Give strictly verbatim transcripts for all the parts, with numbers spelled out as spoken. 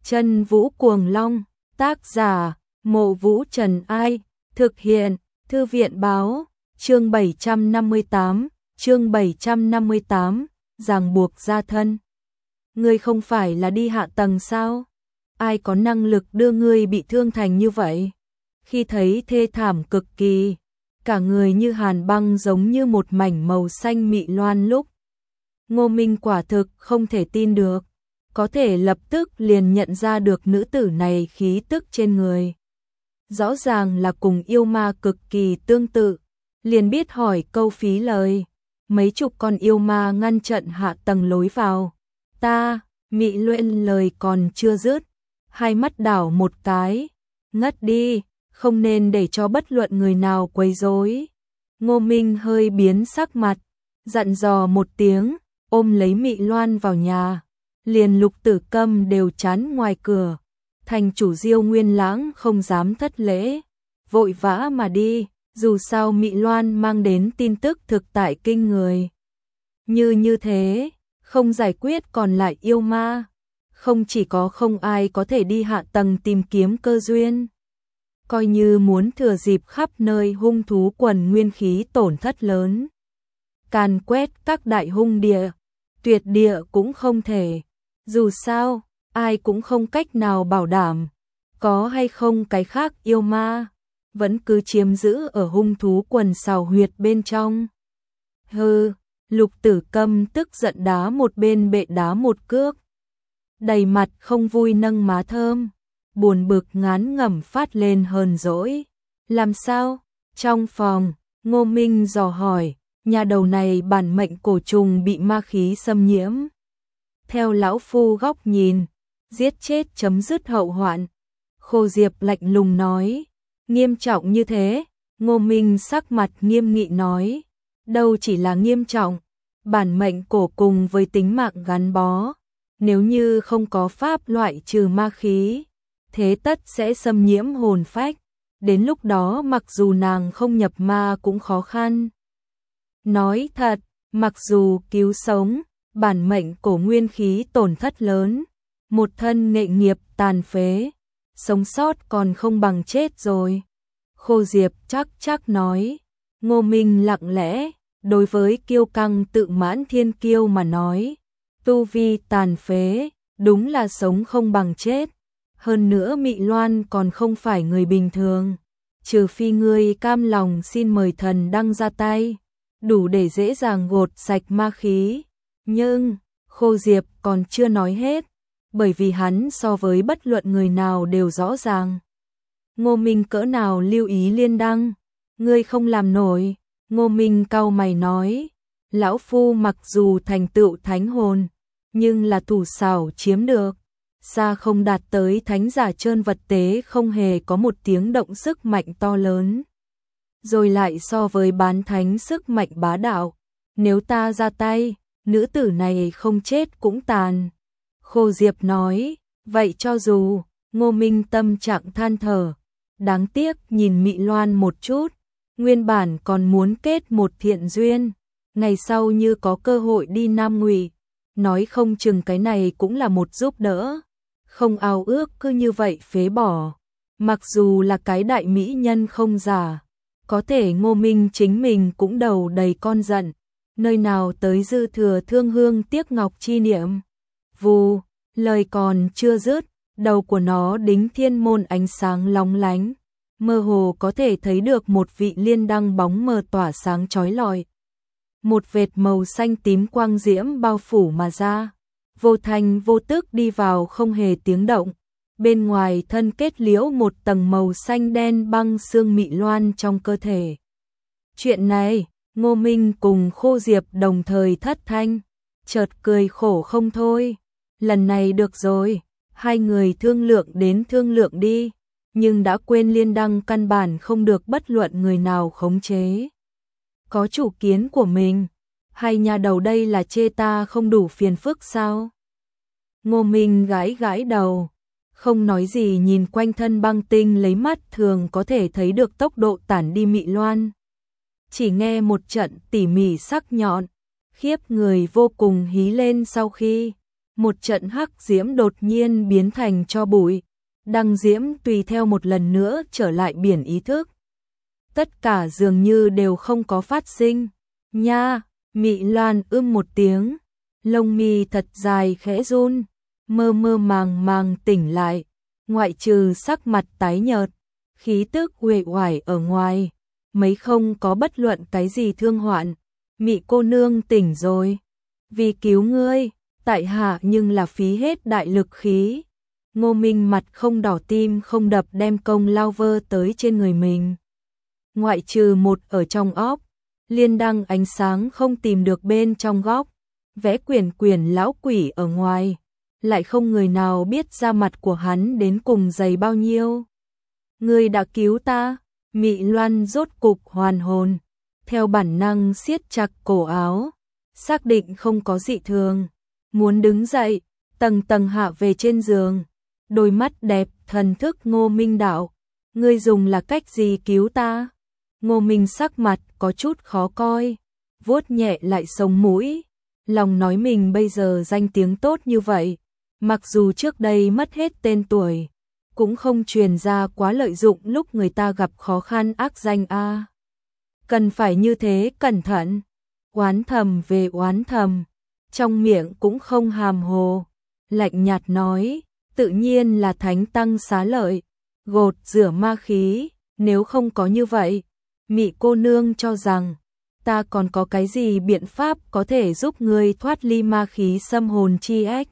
Chân Vũ Cuồng Long, tác giả, Mộ Vũ Trần Ai, thực hiện, Thư viện báo, chương bảy trăm năm mươi tám, chương bảy trăm năm mươi tám, ràng buộc gia thân. Ngươi không phải là đi hạ tầng sao? Ai có năng lực đưa ngươi bị thương thành như vậy? Khi thấy thê thảm cực kỳ, cả người như hàn băng giống như một mảnh màu xanh mị loan lúc. Ngô Minh quả thực không thể tin được, có thể lập tức liền nhận ra được nữ tử này khí tức trên người. Rõ ràng là cùng yêu ma cực kỳ tương tự, liền biết hỏi câu phí lời. Mấy chục con yêu ma ngăn trận hạ tầng lối vào. Ta, Mị Luyện lời còn chưa dứt, hai mắt đảo một cái, ngất đi, không nên để cho bất luận người nào quấy rối. Ngô Minh hơi biến sắc mặt, dặn dò một tiếng, ôm lấy Mị Loan vào nhà. Liền Lục Tử Câm đều chắn ngoài cửa, thành chủ Diêu Nguyên Lãng không dám thất lễ, vội vã mà đi, dù sao Mị Loan mang đến tin tức thực tại kinh người. Như như thế, không giải quyết còn lại yêu ma, không chỉ có không ai có thể đi hạ tầng tìm kiếm cơ duyên, coi như muốn thừa dịp khắp nơi hung thú quần nguyên khí tổn thất lớn, càn quét các đại hung địa, tuyệt địa cũng không thể. Dù sao, ai cũng không cách nào bảo đảm, có hay không cái khác yêu ma, vẫn cứ chiếm giữ ở hung thú quần sào huyệt bên trong. Hừ, Lục Tử Câm tức giận đá một bên bệ đá một cước. Đầy mặt không vui nâng má thơm, buồn bực ngán ngẩm phát lên hờn dỗi. Làm sao? Trong phòng, Ngô Minh dò hỏi, nhà đầu này bản mệnh cổ trùng bị ma khí xâm nhiễm. Theo lão phu góc nhìn, giết chết chấm dứt hậu hoạn. Khô Diệp lạnh lùng nói, nghiêm trọng như thế. Ngô Minh sắc mặt nghiêm nghị nói, đâu chỉ là nghiêm trọng, bản mệnh cổ cùng với tính mạng gắn bó, nếu như không có pháp loại trừ ma khí, thế tất sẽ xâm nhiễm hồn phách, đến lúc đó mặc dù nàng không nhập ma cũng khó khăn. Nói thật, mặc dù cứu sống, bản mệnh cổ nguyên khí tổn thất lớn, một thân nghệ nghiệp tàn phế, sống sót còn không bằng chết rồi. Khô Diệp chắc chắc nói. Ngô Minh lặng lẽ, đối với kiêu căng tự mãn thiên kiêu mà nói, tu vi tàn phế, đúng là sống không bằng chết. Hơn nữa Mị Loan còn không phải người bình thường, trừ phi ngươi cam lòng xin mời thần đăng ra tay, đủ để dễ dàng gột sạch ma khí. Nhưng, Khô Diệp còn chưa nói hết, bởi vì hắn so với bất luận người nào đều rõ ràng. Ngô Minh cỡ nào lưu ý liên đăng, ngươi không làm nổi. Ngô Minh cau mày nói, lão phu mặc dù thành tựu thánh hồn, nhưng là thủ xảo chiếm được, xa không đạt tới thánh giả trơn vật tế không hề có một tiếng động sức mạnh to lớn. Rồi lại so với bán thánh sức mạnh bá đạo, nếu ta ra tay, nữ tử này không chết cũng tàn. Khô Diệp nói, vậy cho dù. Ngô Minh tâm trạng than thở, đáng tiếc nhìn Mị Loan một chút, nguyên bản còn muốn kết một thiện duyên, ngày sau như có cơ hội đi Nam Ngụy, nói không chừng cái này cũng là một giúp đỡ, không ao ước cứ như vậy phế bỏ. Mặc dù là cái đại mỹ nhân không giả, có thể Ngô Minh chính mình cũng đầu đầy con giận, nơi nào tới dư thừa thương hương tiếc ngọc chi niệm. Vù, lời còn chưa dứt, đầu của nó đính thiên môn ánh sáng lóng lánh, mơ hồ có thể thấy được một vị liên đăng bóng mờ tỏa sáng chói lọi. Một vệt màu xanh tím quang diễm bao phủ mà ra, vô thành vô tức đi vào không hề tiếng động. Bên ngoài thân kết liễu một tầng màu xanh đen băng xương Mị Loan trong cơ thể. Chuyện này, Ngô Minh cùng Khô Diệp đồng thời thất thanh, chợt cười khổ không thôi. Lần này được rồi, hai người thương lượng đến thương lượng đi, nhưng đã quên liên đăng căn bản không được bất luận người nào khống chế. Có chủ kiến của mình, hay nhà đầu đây là chê ta không đủ phiền phức sao? Ngô Minh gãi gãi đầu, không nói gì nhìn quanh thân băng tinh lấy mắt thường có thể thấy được tốc độ tản đi Mị Loan. Chỉ nghe một trận tỉ mỉ sắc nhọn, khiếp người vô cùng hí lên sau khi một trận hắc diễm đột nhiên biến thành tro bụi, đăng diễm tùy theo một lần nữa trở lại biển ý thức. Tất cả dường như đều không có phát sinh. Nha, Mị Loan ưm một tiếng, lông mi thật dài khẽ run, mơ mơ màng màng tỉnh lại, ngoại trừ sắc mặt tái nhợt, khí tức uể oải ở ngoài, mấy không có bất luận cái gì thương hoạn. Mị cô nương tỉnh rồi, vì cứu ngươi, tại hạ nhưng là phí hết đại lực khí. Ngô Minh mặt không đỏ tim không đập đem công lao vơ tới trên người mình. Ngoại trừ một ở trong óc, liên đăng ánh sáng không tìm được bên trong góc, vẽ quyển quyển lão quỷ ở ngoài, lại không người nào biết da mặt của hắn đến cùng dày bao nhiêu. Ngươi đã cứu ta, Mị Loan rốt cục hoàn hồn, theo bản năng siết chặt cổ áo, xác định không có dị thường, muốn đứng dậy, tầng tầng hạ về trên giường, đôi mắt đẹp thần thức Ngô Minh đạo, ngươi dùng là cách gì cứu ta? Ngô Minh sắc mặt có chút khó coi, vuốt nhẹ lại sống mũi, lòng nói mình bây giờ danh tiếng tốt như vậy, mặc dù trước đây mất hết tên tuổi, cũng không truyền ra quá lợi dụng lúc người ta gặp khó khăn ác danh a. À. Cần phải như thế cẩn thận, oán thầm về oán thầm, trong miệng cũng không hàm hồ, lạnh nhạt nói, tự nhiên là thánh tăng xá lợi, gột rửa ma khí, nếu không có như vậy, Mị cô nương cho rằng, ta còn có cái gì biện pháp có thể giúp ngươi thoát ly ma khí xâm hồn chi ách?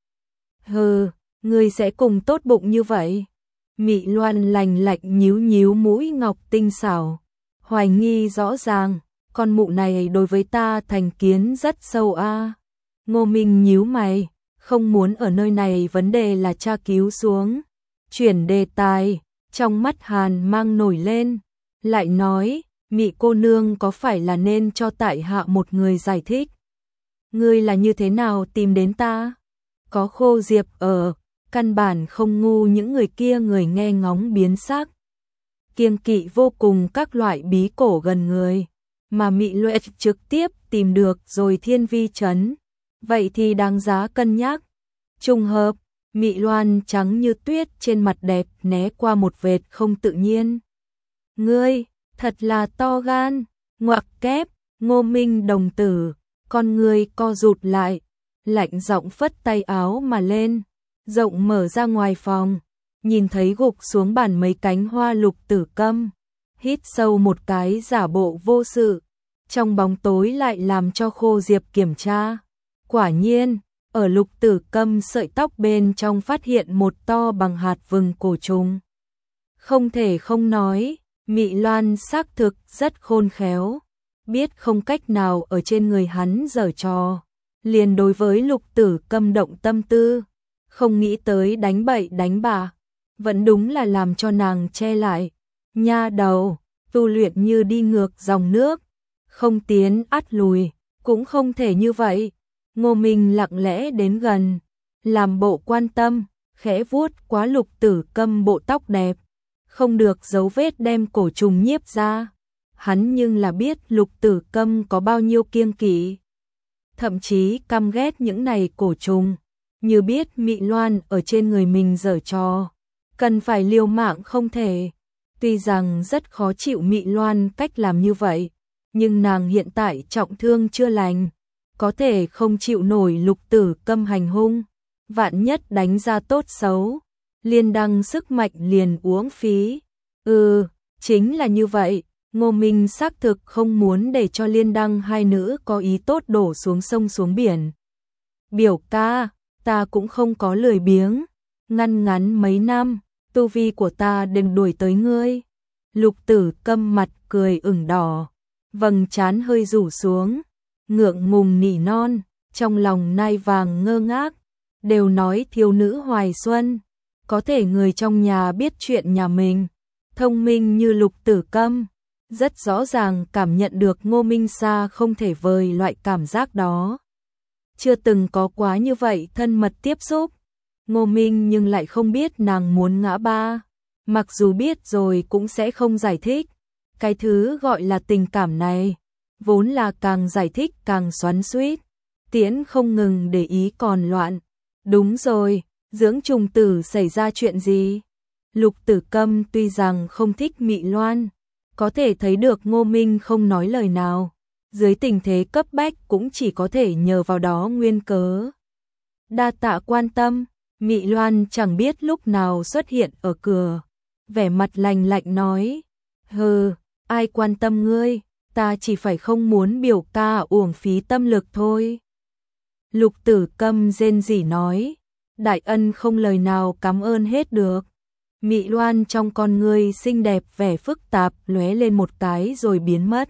Hừ, ngươi sẽ cùng tốt bụng như vậy? Mị Loan lành lạnh nhíu nhíu mũi ngọc tinh xảo, hoài nghi rõ ràng, con mụ này đối với ta thành kiến rất sâu a. À. Ngô Minh nhíu mày, không muốn ở nơi này vấn đề là tra cứu xuống, chuyển đề tài, trong mắt hàn mang nổi lên, lại nói, Mị cô nương có phải là nên cho tại hạ một người giải thích? Ngươi là như thế nào tìm đến ta? Có Khô Diệp ở, căn bản không ngu những người kia người nghe ngóng biến sắc. Kiêng kỵ vô cùng các loại bí cổ gần người, mà Mị Luệ trực tiếp tìm được rồi thiên vi trấn. Vậy thì đáng giá cân nhắc. Trùng hợp, Mị Loan trắng như tuyết trên mặt đẹp né qua một vệt không tự nhiên. Ngươi, thật là to gan, ngoặc kép, Ngô Minh đồng tử, con ngươi co rụt lại, lạnh giọng phất tay áo mà lên, rộng mở ra ngoài phòng, nhìn thấy gục xuống bàn mấy cánh hoa lục tử câm, hít sâu một cái giả bộ vô sự, trong bóng tối lại làm cho Khô Diệp kiểm tra. Quả nhiên, ở lục tử câm sợi tóc bên trong phát hiện một to bằng hạt vừng cổ trùng. Không thể không nói, Mị Loan xác thực rất khôn khéo, biết không cách nào ở trên người hắn giở trò, liền đối với lục tử câm động tâm tư, không nghĩ tới đánh bậy đánh bạ, vẫn đúng là làm cho nàng che lại. Nha đầu, tu luyện như đi ngược dòng nước, không tiến ắt lùi, cũng không thể như vậy. Ngô Minh lặng lẽ đến gần, làm bộ quan tâm, khẽ vuốt quá lục tử câm bộ tóc đẹp, không được dấu vết đem cổ trùng nhiếp ra. Hắn nhưng là biết lục tử câm có bao nhiêu kiêng kỵ, thậm chí căm ghét những này cổ trùng, như biết Mị Loan ở trên người mình giở trò, cần phải liều mạng không thể. Tuy rằng rất khó chịu Mị Loan cách làm như vậy, nhưng nàng hiện tại trọng thương chưa lành, có thể không chịu nổi lục tử câm hành hung, vạn nhất đánh ra tốt xấu, liên đăng sức mạnh liền uổng phí. Ừ, chính là như vậy, Ngô Minh xác thực không muốn để cho liên đăng hai nữ có ý tốt đổ xuống sông xuống biển. Biểu ca, ta cũng không có lười biếng, ngăn ngắn mấy năm, tu vi của ta đừng đuổi tới ngươi. Lục tử câm mặt cười ửng đỏ, vầng trán hơi rủ xuống, ngượng ngùng nỉ non, trong lòng nai vàng ngơ ngác, đều nói thiếu nữ hoài xuân, có thể người trong nhà biết chuyện nhà mình, thông minh như lục tử câm, rất rõ ràng cảm nhận được Ngô Minh xa không thể vời loại cảm giác đó. Chưa từng có quá như vậy thân mật tiếp xúc, Ngô Minh nhưng lại không biết nàng muốn ngã ba, mặc dù biết rồi cũng sẽ không giải thích. Cái thứ gọi là tình cảm này, vốn là càng giải thích càng xoắn xuýt, tiễn không ngừng để ý còn loạn, Đúng rồi, dưỡng trùng tử xảy ra chuyện gì? Lục Tử Câm tuy rằng không thích Mị Loan, có thể thấy được Ngô Minh không nói lời nào, dưới tình thế cấp bách cũng chỉ có thể nhờ vào đó nguyên cớ. Đa tạ quan tâm, Mị Loan chẳng biết lúc nào xuất hiện ở cửa, vẻ mặt lạnh lạnh nói, hừ, ai quan tâm ngươi, ta chỉ phải không muốn biểu ca uổng phí tâm lực thôi. Lục Tử Câm rên rỉ nói, đại ân không lời nào cảm ơn hết được. Mị Loan trong con ngươi xinh đẹp vẻ phức tạp lóe lên một cái rồi biến mất.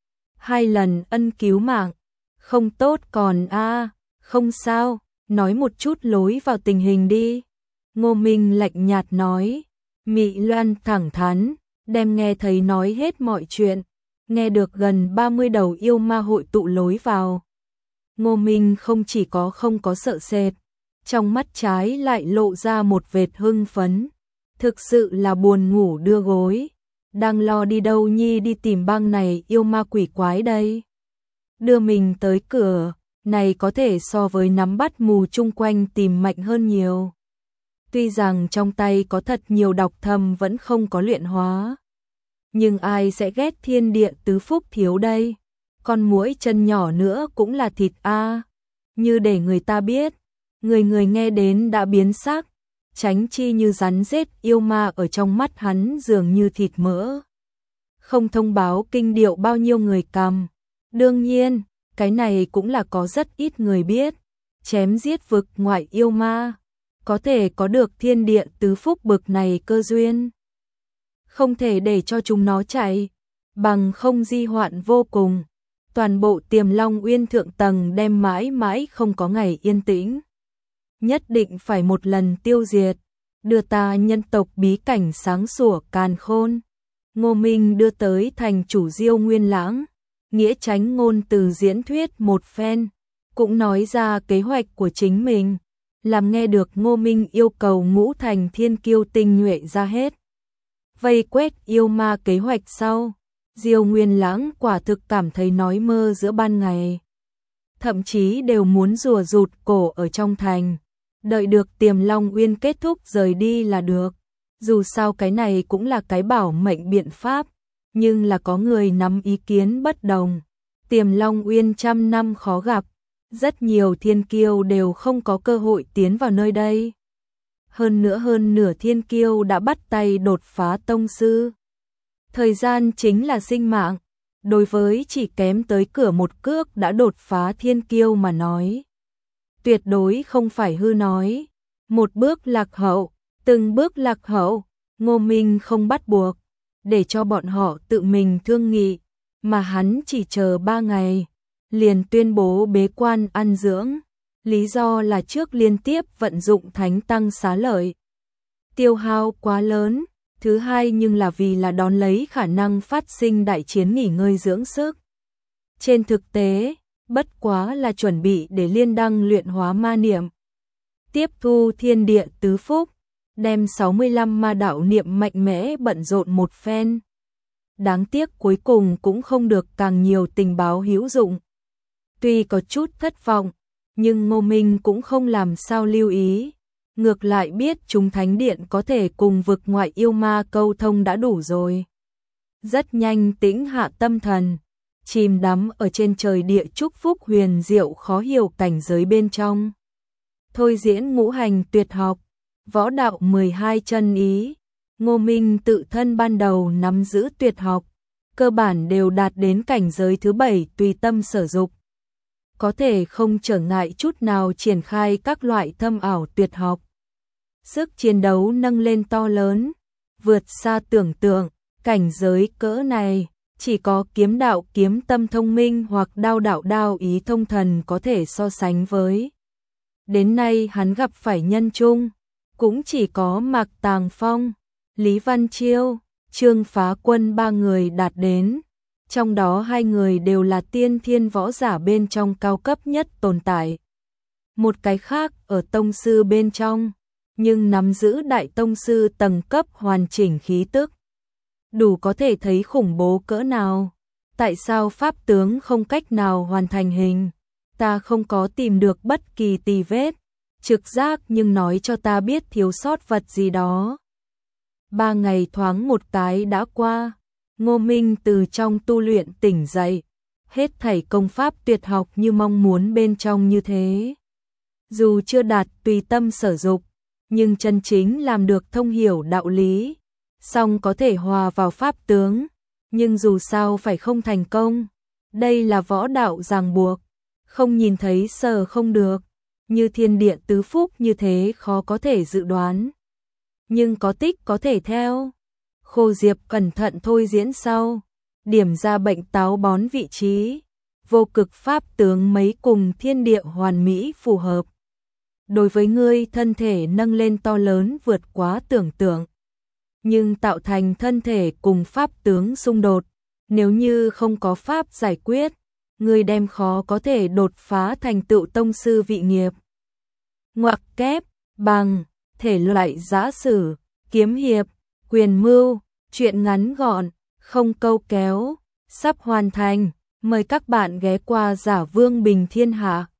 Hai lần ân cứu mạng, không tốt còn a, à, không sao, nói một chút lối vào tình hình đi. Ngô Minh lạnh nhạt nói, Mị Loan thẳng thắn, đem nghe thấy nói hết mọi chuyện, nghe được gần ba mươi đầu yêu ma hội tụ lối vào. Ngô Minh không chỉ có không có sợ sệt, trong mắt trái lại lộ ra một vệt hưng phấn. Thực sự là buồn ngủ đưa gối, đang lo đi đâu nhi đi tìm bang này yêu ma quỷ quái đây. Đưa mình tới cửa, này có thể so với nắm bắt mù chung quanh tìm mạnh hơn nhiều. Tuy rằng trong tay có thật nhiều độc thâm vẫn không có luyện hóa. Nhưng ai sẽ ghét thiên địa tứ phúc thiếu đây? Con muỗi chân nhỏ nữa cũng là thịt a. Như để người ta biết, người người nghe đến đã biến sắc. Tránh chi như rắn rết yêu ma ở trong mắt hắn dường như thịt mỡ. Không thông báo kinh điệu bao nhiêu người cầm. Đương nhiên, cái này cũng là có rất ít người biết. Chém giết vực ngoại yêu ma, có thể có được thiên địa tứ phúc bực này cơ duyên. Không thể để cho chúng nó chạy, bằng không di hoạn vô cùng. Toàn bộ Tiềm Long Uyên thượng tầng đem mãi mãi không có ngày yên tĩnh. Nhất định phải một lần tiêu diệt, đưa ta nhân tộc bí cảnh sáng sủa càn khôn. Ngô Minh đưa tới thành chủ Diêu Nguyên Lãng, nghĩa tránh ngôn từ diễn thuyết một phen, cũng nói ra kế hoạch của chính mình, làm nghe được Ngô Minh yêu cầu ngũ thành thiên kiêu tinh nhuệ ra hết. Vây quét yêu ma kế hoạch sau, Diêu Nguyên Lãng quả thực cảm thấy nói mơ giữa ban ngày. Thậm chí đều muốn rùa rụt cổ ở trong thành. Đợi được Tiềm Long Uyên kết thúc rời đi là được. Dù sao cái này cũng là cái bảo mệnh biện pháp, nhưng là có người nắm ý kiến bất đồng. Tiềm Long Uyên trăm năm khó gặp, rất nhiều thiên kiêu đều không có cơ hội tiến vào nơi đây. Hơn nữa hơn nửa thiên kiêu đã bắt tay đột phá tông sư. Thời gian chính là sinh mạng, đối với chỉ kém tới cửa một cước đã đột phá thiên kiêu mà nói. Tuyệt đối không phải hư nói, một bước lạc hậu, từng bước lạc hậu, Ngô Minh không bắt buộc, để cho bọn họ tự mình thương nghị, mà hắn chỉ chờ ba ngày, liền tuyên bố bế quan ăn dưỡng, lý do là trước liên tiếp vận dụng thánh tăng xá lợi. Tiêu hao quá lớn, thứ hai nhưng là vì là đón lấy khả năng phát sinh đại chiến nghỉ ngơi dưỡng sức. Trên thực tế, bất quá là chuẩn bị để liên đăng luyện hóa ma niệm. Tiếp thu thiên địa tứ phúc, đem sáu mươi lăm ma đạo niệm mạnh mẽ bận rộn một phen. Đáng tiếc cuối cùng cũng không được càng nhiều tình báo hữu dụng. Tuy có chút thất vọng, nhưng Ngô Minh cũng không làm sao lưu ý. Ngược lại biết chúng thánh điện có thể cùng vực ngoại yêu ma câu thông đã đủ rồi. Rất nhanh tĩnh hạ tâm thần, chìm đắm ở trên trời địa chúc phúc huyền diệu khó hiểu cảnh giới bên trong. Thôi diễn ngũ hành tuyệt học, võ đạo mười hai chân ý, Ngô Minh tự thân ban đầu nắm giữ tuyệt học, cơ bản đều đạt đến cảnh giới thứ bảy tùy tâm sở dục. Có thể không trở ngại chút nào triển khai các loại thâm ảo tuyệt học. Sức chiến đấu nâng lên to lớn, vượt xa tưởng tượng, cảnh giới cỡ này, chỉ có kiếm đạo kiếm tâm thông minh hoặc đao đạo đao ý thông thần có thể so sánh với. Đến nay hắn gặp phải nhân chung, cũng chỉ có Mạc Tàng Phong, Lý Văn Chiêu, Trương Phá Quân ba người đạt đến, trong đó hai người đều là tiên thiên võ giả bên trong cao cấp nhất tồn tại. Một cái khác ở tông sư bên trong, nhưng nắm giữ đại tông sư tầng cấp hoàn chỉnh khí tức. Đủ có thể thấy khủng bố cỡ nào. Tại sao pháp tướng không cách nào hoàn thành hình? Ta không có tìm được bất kỳ tì vết. trực giác nhưng nói cho ta biết thiếu sót vật gì đó. Ba ngày thoáng một cái đã qua, Ngô Minh từ trong tu luyện tỉnh dậy, hết thảy công pháp tuyệt học như mong muốn bên trong như thế. Dù chưa đạt tùy tâm sở dục, nhưng chân chính làm được thông hiểu đạo lý, song có thể hòa vào pháp tướng, nhưng dù sao phải không thành công. Đây là võ đạo ràng buộc, không nhìn thấy sờ không được, như thiên địa tứ phúc như thế khó có thể dự đoán. Nhưng có tích có thể theo. Khô Diệp cẩn thận thôi diễn sau, điểm ra bệnh táo bón vị trí, vô cực pháp tướng mấy cùng thiên địa hoàn mỹ phù hợp. Đối với ngươi thân thể nâng lên to lớn vượt quá tưởng tượng, nhưng tạo thành thân thể cùng pháp tướng xung đột, nếu như không có pháp giải quyết, ngươi đem khó có thể đột phá thành tựu tông sư vị nghiệp. Ngoặc kép, bằng, thể loại giã sử, kiếm hiệp, quyền mưu, truyện ngắn gọn, không câu kéo, sắp hoàn thành, mời các bạn ghé qua Giả Vương Bình Thiên Hạ.